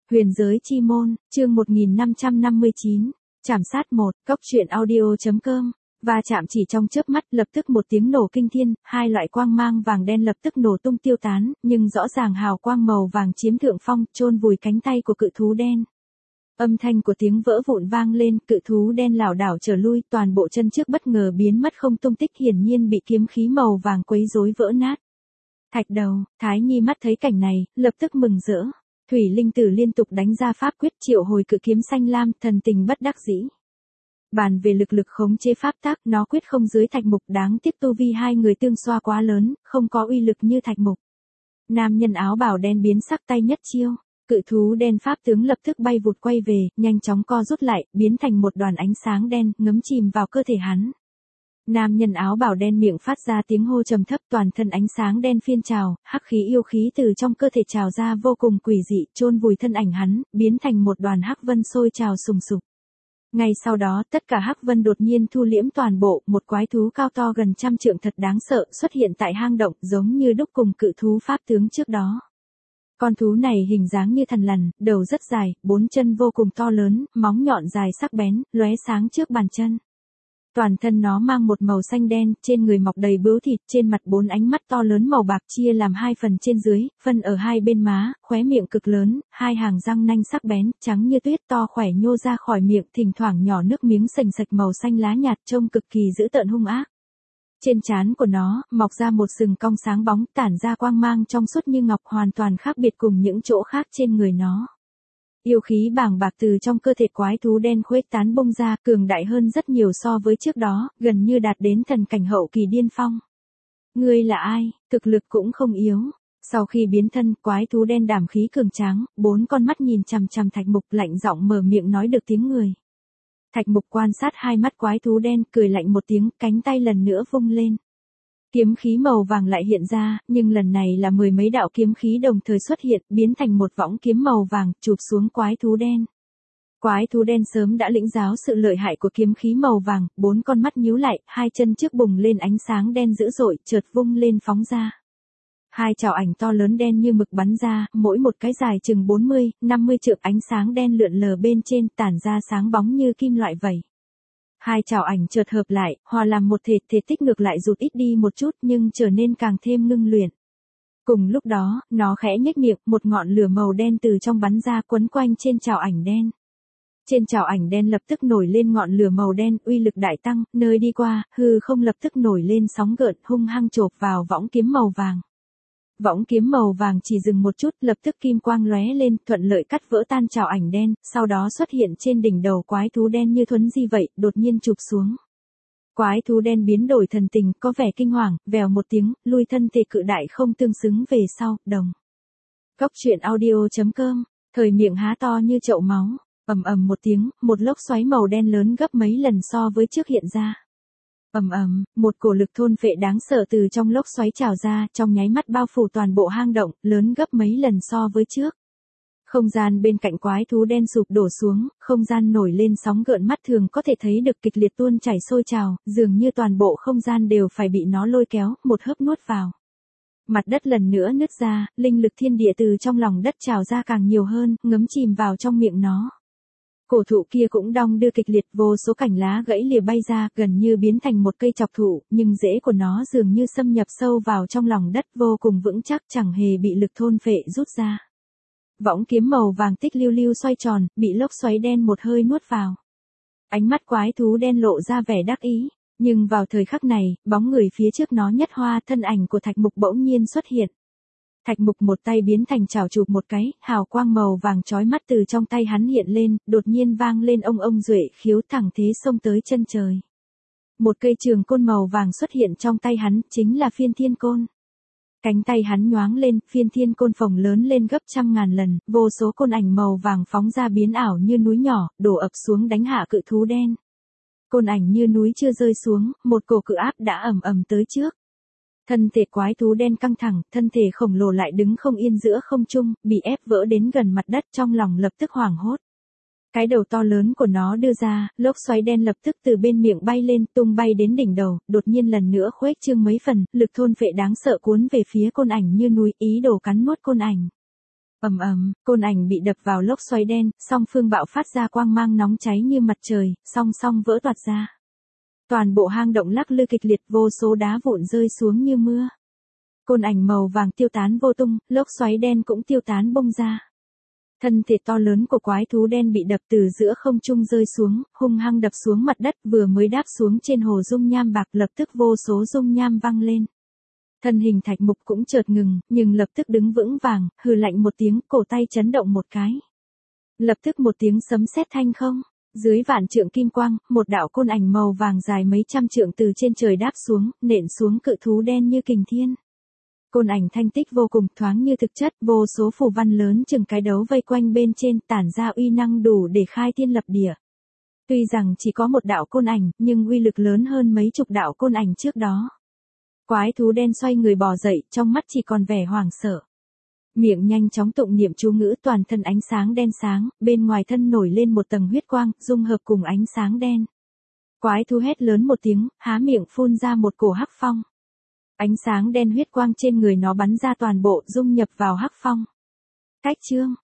Huyền giới chi môn, chương 1559, Trảm sát 1, cốc truyện audio.com. Và chạm chỉ trong chớp mắt, lập tức một tiếng nổ kinh thiên, hai loại quang mang vàng đen lập tức nổ tung tiêu tán, nhưng rõ ràng hào quang màu vàng chiếm thượng phong, chôn vùi cánh tay của cự thú đen. Âm thanh của tiếng vỡ vụn vang lên, cự thú đen lảo đảo trở lui, toàn bộ chân trước bất ngờ biến mất không tung tích, hiển nhiên bị kiếm khí màu vàng quấy rối vỡ nát. Thạch đầu, Thái Nhi mắt thấy cảnh này, lập tức mừng rỡ. Thủy Linh Tử liên tục đánh ra pháp quyết triệu hồi cự kiếm xanh lam, thần tình bất đắc dĩ. Bàn về lực khống chế pháp tác, nó quyết không dưới Thạch Mục, đáng tiếc tu vi hai người tương xoa quá lớn, không có uy lực như Thạch Mục. Nam nhân áo bào đen biến sắc tay nhất chiêu, cự thú đen pháp tướng lập tức bay vụt quay về, nhanh chóng co rút lại, biến thành một đoàn ánh sáng đen, ngấm chìm vào cơ thể hắn. Nam nhân áo bào đen miệng phát ra tiếng hô trầm thấp, toàn thân ánh sáng đen phiên trào, hắc khí yêu khí từ trong cơ thể trào ra vô cùng quỷ dị, chôn vùi thân ảnh hắn, biến thành một đoàn hắc vân sôi trào sùng sục. Ngay sau đó, tất cả hắc vân đột nhiên thu liễm toàn bộ, một quái thú cao to gần 100 trượng thật đáng sợ xuất hiện tại hang động, giống như đúc cùng cự thú pháp tướng trước đó. Con thú này hình dáng như thằn lằn, đầu rất dài, bốn chân vô cùng to lớn, móng nhọn dài sắc bén, lóe sáng trước bàn chân. Toàn thân nó mang một màu xanh đen, trên người mọc đầy bướu thịt, trên mặt 4 ánh mắt to lớn màu bạc chia làm 2 phần trên dưới, phân ở hai bên má, khóe miệng cực lớn, hai hàng răng nanh sắc bén, trắng như tuyết to khỏe nhô ra khỏi miệng, thỉnh thoảng nhỏ nước miếng sành sạch màu xanh lá nhạt, trông cực kỳ dữ tợn hung ác. Trên trán của nó, mọc ra một sừng cong sáng bóng, tản ra quang mang trong suốt như ngọc, hoàn toàn khác biệt cùng những chỗ khác trên người nó. Yêu khí bàng bạc từ trong cơ thể quái thú đen khuếch tán bung ra, cường đại hơn rất nhiều so với trước đó, gần như đạt đến thần cảnh hậu kỳ điên phong. Ngươi là ai? Thực lực cũng không yếu. Sau khi biến thân, quái thú đen đảm khí cường tráng, 4 con mắt nhìn chằm chằm Thạch Mục, lạnh giọng mở miệng nói được tiếng người. Thạch Mục quan sát hai mắt quái thú đen, cười lạnh một tiếng, cánh tay lần nữa vung lên. Kiếm khí màu vàng lại hiện ra, nhưng lần này là 10 mấy đạo kiếm khí đồng thời xuất hiện, biến thành một võng kiếm màu vàng, chụp xuống quái thú đen. Quái thú đen sớm đã lĩnh giáo sự lợi hại của kiếm khí màu vàng, 4 con mắt nhíu lại, hai chân trước bùng lên ánh sáng đen dữ dội, chợt vung lên phóng ra. Hai chảo ảnh to lớn đen như mực bắn ra, mỗi một cái dài chừng 40, 50 trượng, ánh sáng đen lượn lờ bên trên, tản ra sáng bóng như kim loại vậy. Hai chảo ảnh chợt hợp lại, hòa làm một thể, thể tích ngược lại rụt ít đi một chút nhưng trở nên càng thêm ngưng luyện. Cùng lúc đó, nó khẽ nhếch miệng, một ngọn lửa màu đen từ trong bắn ra quấn quanh trên chảo ảnh đen. Trên chảo ảnh đen lập tức nổi lên ngọn lửa màu đen, uy lực đại tăng, nơi đi qua, hư không lập tức nổi lên sóng gợn, hung hăng chộp vào võng kiếm màu vàng. Võng kiếm màu vàng chỉ dừng một chút, lập tức kim quang lóe lên, thuận lợi cắt vỡ tan chảo ảnh đen, sau đó xuất hiện trên đỉnh đầu quái thú đen như thuấn di vậy, đột nhiên chụp xuống. Quái thú đen biến đổi thần tình, có vẻ kinh hoàng, vèo một tiếng, lui thân thể cự đại không tương xứng về sau, đồng. Cốc truyện audio.com, thời miệng há to như chậu máu, ầm ầm một tiếng, một lốc xoáy màu đen lớn gấp mấy lần so với trước hiện ra. Ầm ầm, một cổ lực thôn phệ đáng sợ từ trong lốc xoáy trào ra, trong nháy mắt bao phủ toàn bộ hang động, lớn gấp mấy lần so với trước. Không gian bên cạnh quái thú đen sụp đổ xuống, không gian nổi lên sóng gợn, mắt thường có thể thấy được kịch liệt tuôn chảy sôi trào, dường như toàn bộ không gian đều phải bị nó lôi kéo, một hớp nuốt vào. Mặt đất lần nữa nứt ra, linh lực thiên địa từ trong lòng đất trào ra càng nhiều hơn, ngấm chìm vào trong miệng nó. Cổ thụ kia cũng đong đưa kịch liệt, vô số cành lá gãy lìa bay ra, gần như biến thành một cây chọc thụ, nhưng rễ của nó dường như xâm nhập sâu vào trong lòng đất, vô cùng vững chắc, chẳng hề bị lực thôn phệ rút ra. Võng kiếm màu vàng tích lưu lưu xoay tròn, bị lốc xoáy đen một hơi nuốt vào. Ánh mắt quái thú đen lộ ra vẻ đắc ý, nhưng vào thời khắc này, bóng người phía trước nó nhất hoa, thân ảnh của Thạch Mục bỗng nhiên xuất hiện. Thạch Mục một tay biến thành chảo chụp một cái, hào quang màu vàng chói mắt từ trong tay hắn hiện lên, đột nhiên vang lên ông duệ khiếu, thẳng thế xông tới chân trời. Một cây trường côn màu vàng xuất hiện trong tay hắn, chính là Phiên Thiên Côn. Cánh tay hắn nhoáng lên, Phiên Thiên Côn phồng lớn lên gấp 100.000 lần, vô số côn ảnh màu vàng phóng ra biến ảo như núi nhỏ, đổ ập xuống đánh hạ cự thú đen. Côn ảnh như núi chưa rơi xuống, một cổ cự áp đã ầm ầm tới trước. Thân thể quái thú đen căng thẳng, thân thể khổng lồ lại đứng không yên giữa không trung, bị ép vỡ đến gần mặt đất, trong lòng lập tức hoảng hốt. Cái đầu to lớn của nó đưa ra, lốc xoáy đen lập tức từ bên miệng bay lên, tung bay đến đỉnh đầu, đột nhiên lần nữa khuếch trương mấy phần, lực thôn phệ đáng sợ cuốn về phía côn ảnh như núi, ý đồ cắn nuốt côn ảnh. Ầm ầm, côn ảnh bị đập vào lốc xoáy đen, song phương bạo phát ra quang mang nóng cháy như mặt trời, song song vỡ toạc ra. Toàn bộ hang động lắc lư kịch liệt, vô số đá vụn rơi xuống như mưa. Côn ảnh màu vàng tiêu tán vô tung, lốc xoáy đen cũng tiêu tán bung ra. Thân thể to lớn của quái thú đen bị đập từ giữa không trung rơi xuống, hung hăng đập xuống mặt đất, vừa mới đáp xuống trên hồ dung nham bạc lập tức vô số dung nham văng lên. Thân hình Thạch Mục cũng chợt ngừng, nhưng lập tức đứng vững vàng, hừ lạnh một tiếng, cổ tay chấn động một cái. Lập tức một tiếng sấm sét thanh không. Dưới vạn trượng kim quang, một đạo côn ảnh màu vàng dài mấy trăm trượng từ trên trời đáp xuống, nện xuống cự thú đen như kình thiên. Côn ảnh thanh tích vô cùng, thoáng như thực chất, vô số phù văn lớn chừng cái đấu vây quanh bên trên, tản ra uy năng đủ để khai thiên lập địa. Tuy rằng chỉ có một đạo côn ảnh, nhưng uy lực lớn hơn mấy chục đạo côn ảnh trước đó. Quái thú đen xoay người bò dậy, trong mắt chỉ còn vẻ hoảng sợ. Miệng nhanh chóng tụng niệm chú ngữ, toàn thân ánh sáng đen sáng, bên ngoài thân nổi lên một tầng huyết quang, dung hợp cùng ánh sáng đen. Quái thú hét lớn một tiếng, há miệng phun ra một cổ hắc phong. Ánh sáng đen huyết quang trên người nó bắn ra toàn bộ, dung nhập vào hắc phong. Cách chương